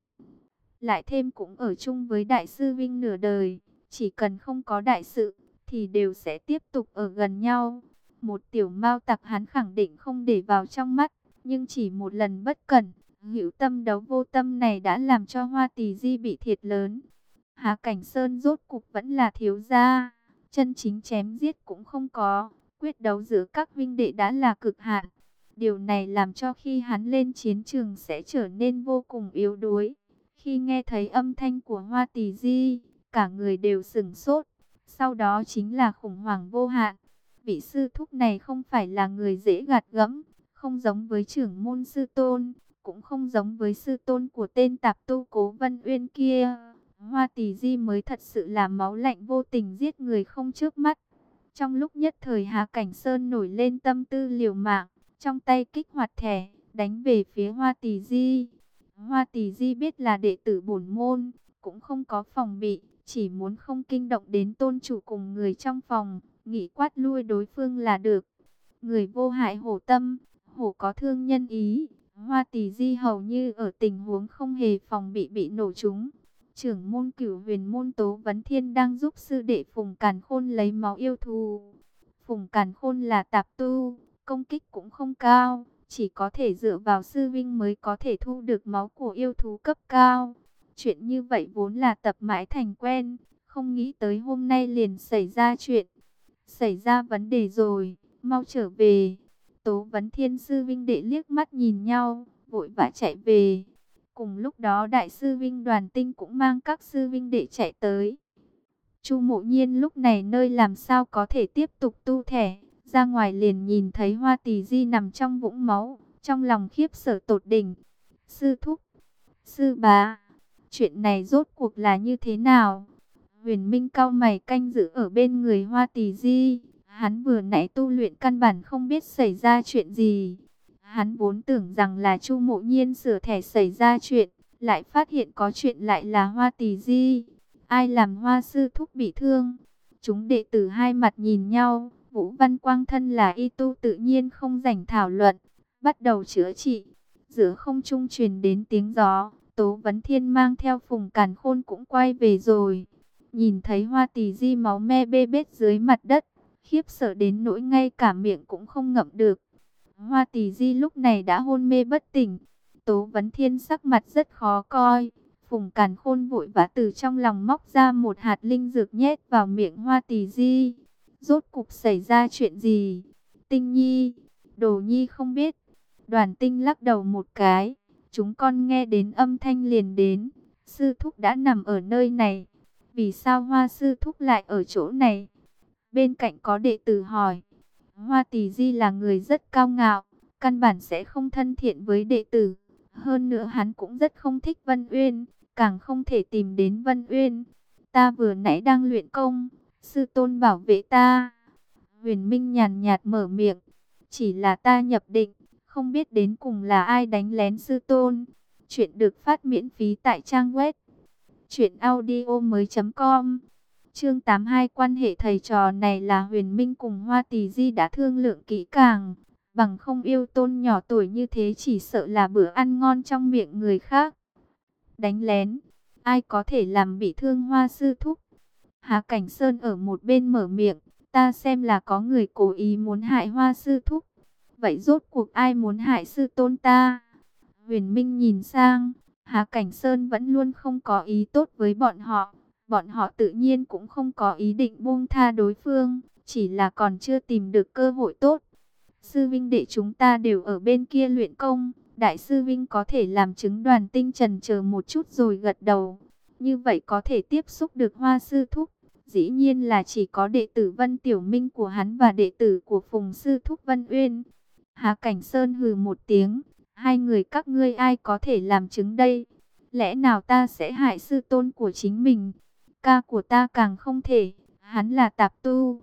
Lại thêm cũng ở chung với đại sư Vinh nửa đời, chỉ cần không có đại sự thì đều sẽ tiếp tục ở gần nhau. Một tiểu mao tặc hắn khẳng định không để vào trong mắt, nhưng chỉ một lần bất cẩn, hữu tâm đấu vô tâm này đã làm cho Hoa Tỳ Di bị thiệt lớn. Hà Cảnh Sơn rốt cục vẫn là thiếu gia, chân chính chém giết cũng không có, quyết đấu giữa các huynh đệ đã là cực hạn. Điều này làm cho khi hắn lên chiến trường sẽ trở nên vô cùng yếu đuối. Khi nghe thấy âm thanh của Hoa Tỳ Di, cả người đều sửng sốt, sau đó chính là khủng hoảng vô hạn. Vị sư thúc này không phải là người dễ gạt gẫm, không giống với trưởng môn sư tôn, cũng không giống với sư tôn của tên tạp tu Cố Vân Uyên kia. Hoa Tỳ Di mới thật sự là máu lạnh vô tình giết người không chớp mắt. Trong lúc nhất thời Hà Cảnh Sơn nổi lên tâm tư liều mạng, trong tay kích hoạt thẻ, đánh về phía Hoa Tỳ Di. Hoa Tỳ Di biết là đệ tử bổn môn, cũng không có phòng bị, chỉ muốn không kinh động đến tôn chủ cùng người trong phòng, nghĩ quát lui đối phương là được. Người vô hại hổ tâm, hổ có thương nhân ý. Hoa Tỳ Di hầu như ở tình huống không hề phòng bị bị nổ trúng. Trưởng môn Cửu Huyền môn Tố Vấn Thiên đang giúp sư đệ Phùng Càn Khôn lấy máu yêu thù. Phùng Càn Khôn là tạp tu, công kích cũng không cao, chỉ có thể dựa vào sư vinh mới có thể thu được máu của yêu thú cấp cao. Chuyện như vậy vốn là tập mãi thành quen, không nghĩ tới hôm nay liền xảy ra chuyện. Xảy ra vấn đề rồi, mau trở về. Tố Vấn Thiên sư vinh đệ liếc mắt nhìn nhau, vội vã chạy về. Cùng lúc đó đại sư vinh Đoàn Tinh cũng mang các sư vinh đệ chạy tới. Chu Mộ Nhiên lúc này nơi làm sao có thể tiếp tục tu thẻ, ra ngoài liền nhìn thấy Hoa Tỳ Di nằm trong vũng máu, trong lòng khiếp sợ tột đỉnh. Sư thúc, sư bá, chuyện này rốt cuộc là như thế nào? Huyền Minh cau mày canh giữ ở bên người Hoa Tỳ Di, hắn vừa nãy tu luyện căn bản không biết xảy ra chuyện gì. Hắn vốn tưởng rằng là Chu Mộ Nhiên sửa thẻ xảy ra chuyện, lại phát hiện có chuyện lại là Hoa Tỳ Di. Ai làm Hoa sư thúc bị thương? Chúng đệ tử hai mặt nhìn nhau, Vũ Văn Quang thân là y tu tự nhiên không rảnh thảo luận, bắt đầu chữa trị. Giữa không trung truyền đến tiếng gió, Tố Vấn Thiên mang theo Phùng Càn Khôn cũng quay về rồi. Nhìn thấy Hoa Tỳ Di máu me bê bết dưới mặt đất, khiếp sợ đến nỗi ngay cả miệng cũng không ngậm được. Hoa Tỳ Di lúc này đã hôn mê bất tỉnh. Tố Vấn Thiên sắc mặt rất khó coi. Phùng Càn Khôn vội vã từ trong lòng móc ra một hạt linh dược nhét vào miệng Hoa Tỳ Di. Rốt cục xảy ra chuyện gì? Tinh Nhi, Đồ Nhi không biết. Đoàn Tinh lắc đầu một cái. Chúng con nghe đến âm thanh liền đến. Sư thúc đã nằm ở nơi này. Vì sao Hoa sư thúc lại ở chỗ này? Bên cạnh có đệ tử hỏi. Hoa Tỳ Di là người rất cao ngạo, căn bản sẽ không thân thiện với đệ tử. Hơn nữa hắn cũng rất không thích Vân Uyên, càng không thể tìm đến Vân Uyên. Ta vừa nãy đang luyện công, sư tôn bảo vệ ta. Huyền Minh nhàn nhạt mở miệng. Chỉ là ta nhập định, không biết đến cùng là ai đánh lén sư tôn. Chuyện được phát miễn phí tại trang web truyện audio mới chấm com. Chương tám mươi hai quan hệ thầy trò này là Huyền Minh cùng Hoa Tỳ Di đã thương lượng kỹ càng. Bằng không yêu tôn nhỏ tuổi như thế chỉ sợ là bữa ăn ngon trong miệng người khác. Đánh lén, ai có thể làm bị thương Hoa sư thúc? Hà Cảnh Sơn ở một bên mở miệng, ta xem là có người cố ý muốn hại Hoa sư thúc. Vậy rốt cuộc ai muốn hại sư tôn ta? Huyền Minh nhìn sang, Hà Cảnh Sơn vẫn luôn không có ý tốt với bọn họ. Bọn họ tự nhiên cũng không có ý định buông tha đối phương, chỉ là còn chưa tìm được cơ hội tốt. Sư Vinh đệ chúng ta đều ở bên kia luyện công, Đại sư Vinh có thể làm chứng. Đoàn Tinh trần chờ một chút rồi gật đầu. Như vậy có thể tiếp xúc được Hoa sư thúc. Dĩ nhiên là chỉ có đệ tử Vân Tiểu Minh của hắn và đệ tử của Phùng sư thúc Vân Uyên. Hà Cảnh Sơn hừ một tiếng, hai người các ngươi ai có thể làm chứng đây? Lẽ nào ta sẽ hại sư tôn của chính mình? Ca của ta càng không thể, hắn là tạp tu.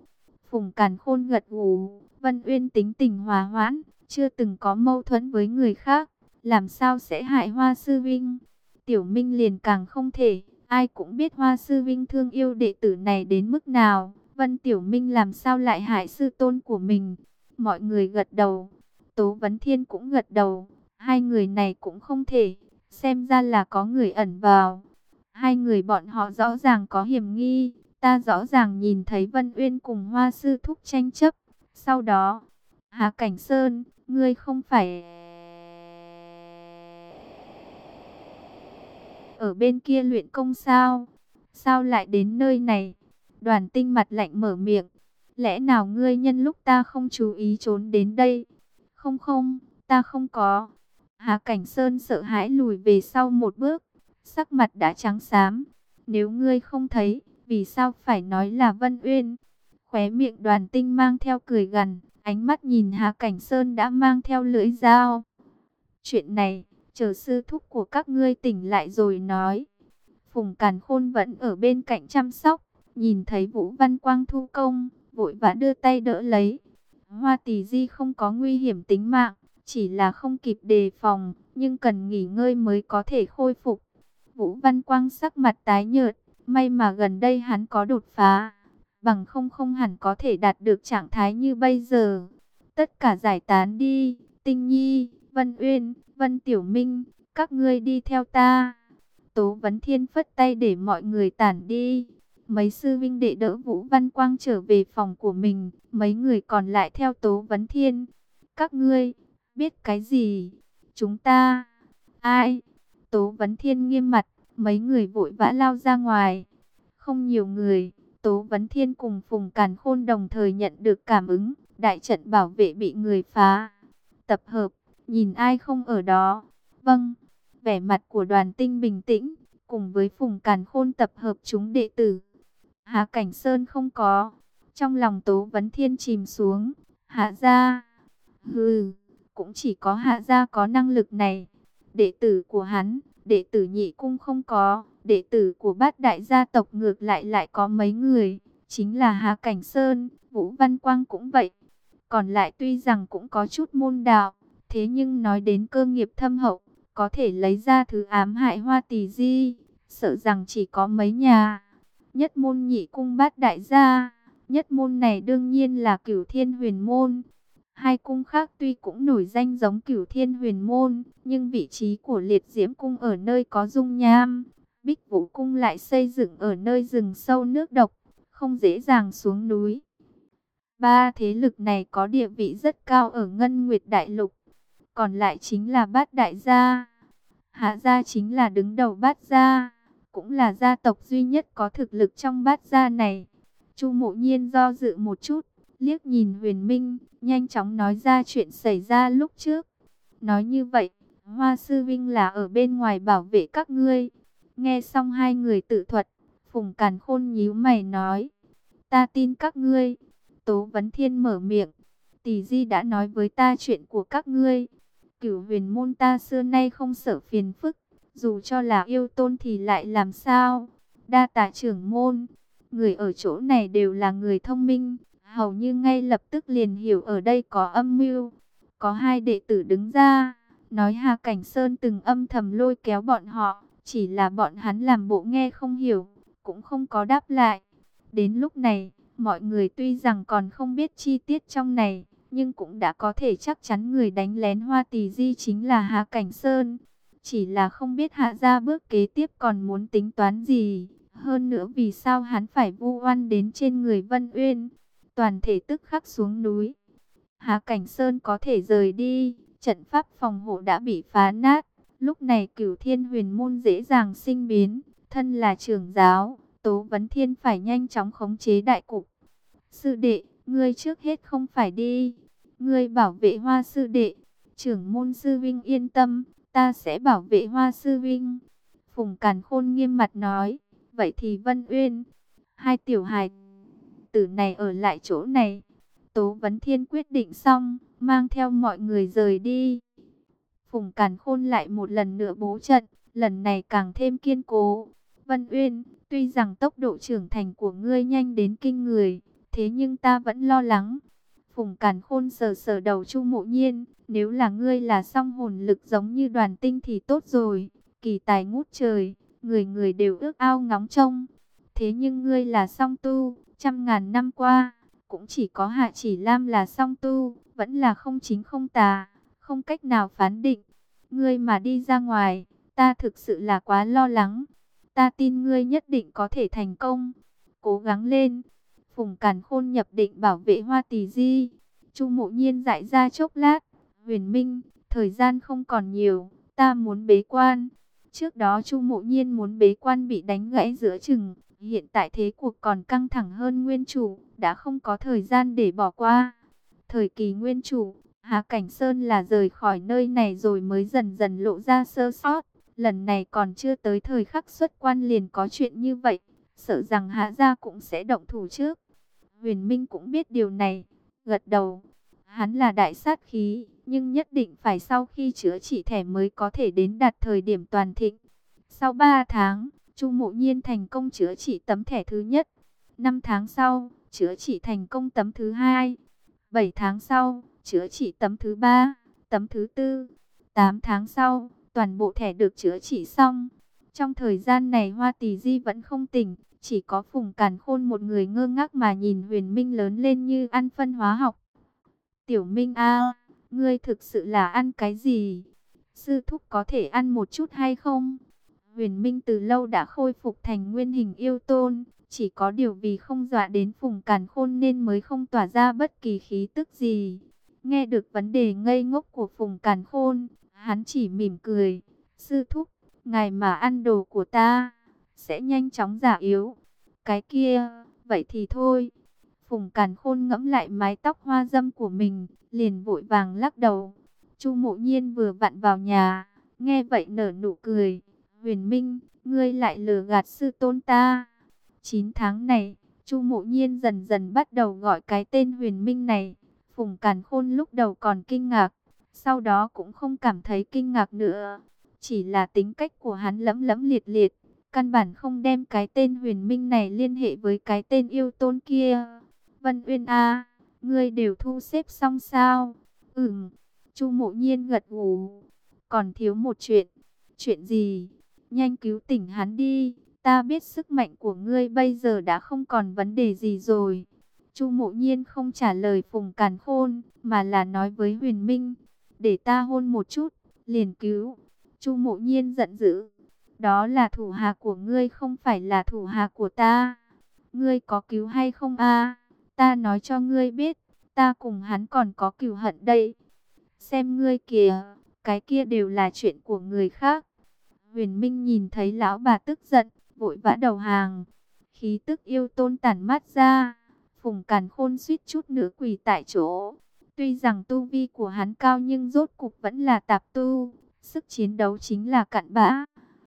Phùng Càn Khôn gật gù, Vân Uyên tính tình hòa hoãn, chưa từng có mâu thuẫn với người khác, làm sao sẽ hại Hoa sư vinh. Tiểu Minh liền càng không thể, ai cũng biết Hoa sư vinh thương yêu đệ tử này đến mức nào, Vân Tiểu Minh làm sao lại hại sư tôn của mình. Mọi người gật đầu, Tố Vấn Thiên cũng gật đầu, hai người này cũng không thể, xem ra là có người ẩn vào. Hai người bọn họ rõ ràng có hiểm nghi, ta rõ ràng nhìn thấy Vân Uyên cùng Hoa sư thúc tranh chấp. Sau đó, Hà Cảnh Sơn, ngươi không phải ở bên kia luyện công sao? Sao lại đến nơi này? Đoàn Tinh mặt lạnh mở miệng. Lẽ nào ngươi nhân lúc ta không chú ý trốn đến đây? Không không, ta không có. Hà Cảnh Sơn sợ hãi lùi về sau một bước, sắc mặt đã trắng xám. Nếu ngươi không thấy, vì sao phải nói là Vân Uyên? Khóe miệng Đoàn Tinh mang theo cười gằn, ánh mắt nhìn Hà Cảnh Sơn đã mang theo lưỡi dao. Chuyện này, chờ sư thúc của các ngươi tỉnh lại rồi nói. Phùng Càn Khôn vẫn ở bên cạnh chăm sóc, nhìn thấy Vũ Văn Quang thu công, vội vã đưa tay đỡ lấy. Hoa Tỷ Di không có nguy hiểm tính mạng, chỉ là không kịp đề phòng, nhưng cần nghỉ ngơi mới có thể khôi phục. Vũ Văn Quang sắc mặt tái nhợt, may mà gần đây hắn có đột phá, bằng không không hẳn có thể đạt được trạng thái như bây giờ. Tất cả giải tán đi, Tinh Nhi, Vân Uyên, Vân Tiểu Minh, các ngươi đi theo ta. Tố Vấn Thiên phất tay để mọi người tản đi. Mấy sư vinh đệ đỡ Vũ Văn Quang trở về phòng của mình, mấy người còn lại theo Tố Vấn Thiên. Các ngươi, biết cái gì? Chúng ta, ai? Tố Vấn Thiên nghiêm mặt, mấy người vội vã lao ra ngoài. Không nhiều người, Tố Vấn Thiên cùng Phùng Càn Khôn đồng thời nhận được cảm ứng, đại trận bảo vệ bị người phá. Tập hợp, nhìn ai không ở đó. Vâng, vẻ mặt của Đoàn Tinh bình tĩnh, cùng với Phùng Càn Khôn tập hợp chúng đệ tử. Hà Cảnh Sơn không có, trong lòng Tố Vấn Thiên chìm xuống. Hạ gia, hừ, cũng chỉ có Hạ gia có năng lực này. Đệ tử của hắn, đệ tử Nhị Cung không có, đệ tử của bát đại gia tộc ngược lại lại có mấy người, chính là Hà Cảnh Sơn, Vũ Văn Quang cũng vậy. Còn lại tuy rằng cũng có chút môn đạo, thế nhưng nói đến cơ nghiệp thâm hậu, có thể lấy ra thứ ám hại Hoa Tỷ Di, sợ rằng chỉ có mấy nhà. Nhất môn Nhị Cung bát đại gia, nhất môn này đương nhiên là Cửu Thiên Huyền Môn. Hai cung khác tuy cũng nổi danh giống Cửu Thiên Huyền Môn, nhưng vị trí của Liệt Diễm Cung ở nơi có dung nham, Bích Vũ Cung lại xây dựng ở nơi rừng sâu nước độc, không dễ dàng xuống núi. Ba thế lực này có địa vị rất cao ở Ngân Nguyệt Đại Lục, còn lại chính là bát đại gia. Hạ gia chính là đứng đầu bát gia, cũng là gia tộc duy nhất có thực lực trong bát gia này. Chu Mộ Nhiên do dự một chút, liếc nhìn Huyền Minh, nhanh chóng nói ra chuyện xảy ra lúc trước. Nói như vậy, Hoa Sư Vinh là ở bên ngoài bảo vệ các ngươi. Nghe xong hai người tự thuật, Phùng Càn Khôn nhíu mày nói, ta tin các ngươi. Tố Vấn Thiên mở miệng, Tỷ Di đã nói với ta chuyện của các ngươi. Cửu Huyền Môn ta xưa nay không sợ phiền phức, dù cho là yêu tôn thì lại làm sao? Đa tạ trưởng môn, người ở chỗ này đều là người thông minh, hầu như ngay lập tức liền hiểu ở đây có âm mưu. Có hai đệ tử đứng ra, nói Hà Cảnh Sơn từng âm thầm lôi kéo bọn họ, chỉ là bọn hắn làm bộ nghe không hiểu, cũng không có đáp lại. Đến lúc này, mọi người tuy rằng còn không biết chi tiết trong này, nhưng cũng đã có thể chắc chắn người đánh lén Hoa Tỷ Di chính là Hà Cảnh Sơn. Chỉ là không biết Hạ gia bước kế tiếp còn muốn tính toán gì. Hơn nữa vì sao hắn phải vu oan đến trên người Vân Uyên. Toàn thể tức khắc xuống núi. Hà Cảnh Sơn có thể rời đi, trận pháp phòng hộ đã bị phá nát. Lúc này Cửu Thiên Huyền Môn dễ dàng sinh biến. Thân là trưởng giáo, Tố Vấn Thiên phải nhanh chóng khống chế đại cục. Sư đệ, ngươi trước hết không phải đi. Ngươi bảo vệ Hoa sư đệ. Trưởng môn sư vinh yên tâm, ta sẽ bảo vệ Hoa sư vinh. Phùng Càn Khôn nghiêm mặt nói. Vậy thì Vân Uyên, hai tiểu hài tử này ở lại chỗ này. Tố Vấn Thiên quyết định xong, mang theo mọi người rời đi. Phùng Càn Khôn lại một lần nữa bố trận, lần này càng thêm kiên cố. Vân Uyên, tuy rằng tốc độ trưởng thành của ngươi nhanh đến kinh người, thế nhưng ta vẫn lo lắng. Phùng Càn Khôn sờ sờ đầu Chu Mộ Nhiên, nếu là ngươi là song hồn lực giống như Đoàn Tinh thì tốt rồi, kỳ tài ngút trời, người người đều ước ao ngóng trông. Thế nhưng ngươi là song tu, trăm ngàn năm qua, cũng chỉ có Hạ Chỉ Lam là song tu, vẫn là không chính không tà, không cách nào phán định. Ngươi mà đi ra ngoài, ta thực sự là quá lo lắng. Ta tin ngươi nhất định có thể thành công. Cố gắng lên. Phùng Càn Khôn nhập định bảo vệ Hoa Tỳ Di. Chu Mộ Nhiên dại ra chốc lát. Huyền Minh, thời gian không còn nhiều, ta muốn bế quan. Trước đó Chu Mộ Nhiên muốn bế quan bị đánh gãy giữa chừng. Hiện tại thế cuộc còn căng thẳng hơn nguyên chủ, đã không có thời gian để bỏ qua. Thời kỳ nguyên chủ, Hà Cảnh Sơn là rời khỏi nơi này rồi mới dần dần lộ ra sơ sót. Lần này còn chưa tới thời khắc xuất quan liền có chuyện như vậy, sợ rằng Hạ gia cũng sẽ động thủ trước. Huyền Minh cũng biết điều này, gật đầu. Hắn là đại sát khí, nhưng nhất định phải sau khi chữa trị thẻ mới có thể đến đạt thời điểm toàn thịnh. Sau ba tháng, Chu Mộ Nhiên thành công chữa trị tấm thẻ thứ nhất. năm tháng sau, chữa trị thành công tấm thứ hai. bảy tháng sau, chữa trị tấm thứ ba, tấm thứ tư. tám tháng sau, toàn bộ thẻ được chữa trị xong. Trong thời gian này Hoa Tỳ Di vẫn không tỉnh, chỉ có Phùng Càn Khôn một người ngơ ngác mà nhìn Huyền Minh lớn lên như ăn phân hóa học. Tiểu Minh a, ngươi thực sự là ăn cái gì? Sư thúc có thể ăn một chút hay không? Huyền Minh từ lâu đã khôi phục thành nguyên hình yêu tôn, chỉ có điều vì không dọa đến Phùng Càn Khôn nên mới không tỏa ra bất kỳ khí tức gì. Nghe được vấn đề ngây ngốc của Phùng Càn Khôn, hắn chỉ mỉm cười. Sư thúc, ngài mà ăn đồ của ta, sẽ nhanh chóng già yếu. Cái kia, vậy thì thôi. Phùng Càn Khôn ngẫm lại mái tóc hoa dâm của mình, liền vội vàng lắc đầu. Chu Mộ Nhiên vừa vặn vào nhà, nghe vậy nở nụ cười. Huyền Minh, ngươi lại lừa gạt sư tôn ta. chín tháng này, Chu Mộ Nhiên dần dần bắt đầu gọi cái tên Huyền Minh này. Phùng Càn Khôn lúc đầu còn kinh ngạc, sau đó cũng không cảm thấy kinh ngạc nữa. Chỉ là tính cách của hắn lẫm lẫm liệt liệt, căn bản không đem cái tên Huyền Minh này liên hệ với cái tên yêu tôn kia. Vân Uyên a, ngươi đều thu xếp xong sao? Ừm, Chu Mộ Nhiên gật gù. Còn thiếu một chuyện. Chuyện gì? Nhanh cứu tỉnh hắn đi. Ta biết sức mạnh của ngươi bây giờ đã không còn vấn đề gì rồi. Chu Mộ Nhiên không trả lời Phùng Càn Khôn, mà là nói với Huyền Minh. Để ta hôn một chút, liền cứu. Chu Mộ Nhiên giận dữ. Đó là thủ hạ của ngươi, không phải là thủ hạ của ta. Ngươi có cứu hay không a? Ta nói cho ngươi biết, ta cùng hắn còn có cừu hận đây. Xem ngươi kìa, cái kia đều là chuyện của người khác. Huyền Minh nhìn thấy lão bà tức giận, vội vã đầu hàng. Khí tức yêu tôn tản mát ra, Phùng Càn Khôn suýt chút nữa quỳ tại chỗ. Tuy rằng tu vi của hắn cao nhưng rốt cục vẫn là tạp tu, sức chiến đấu chính là cặn bã.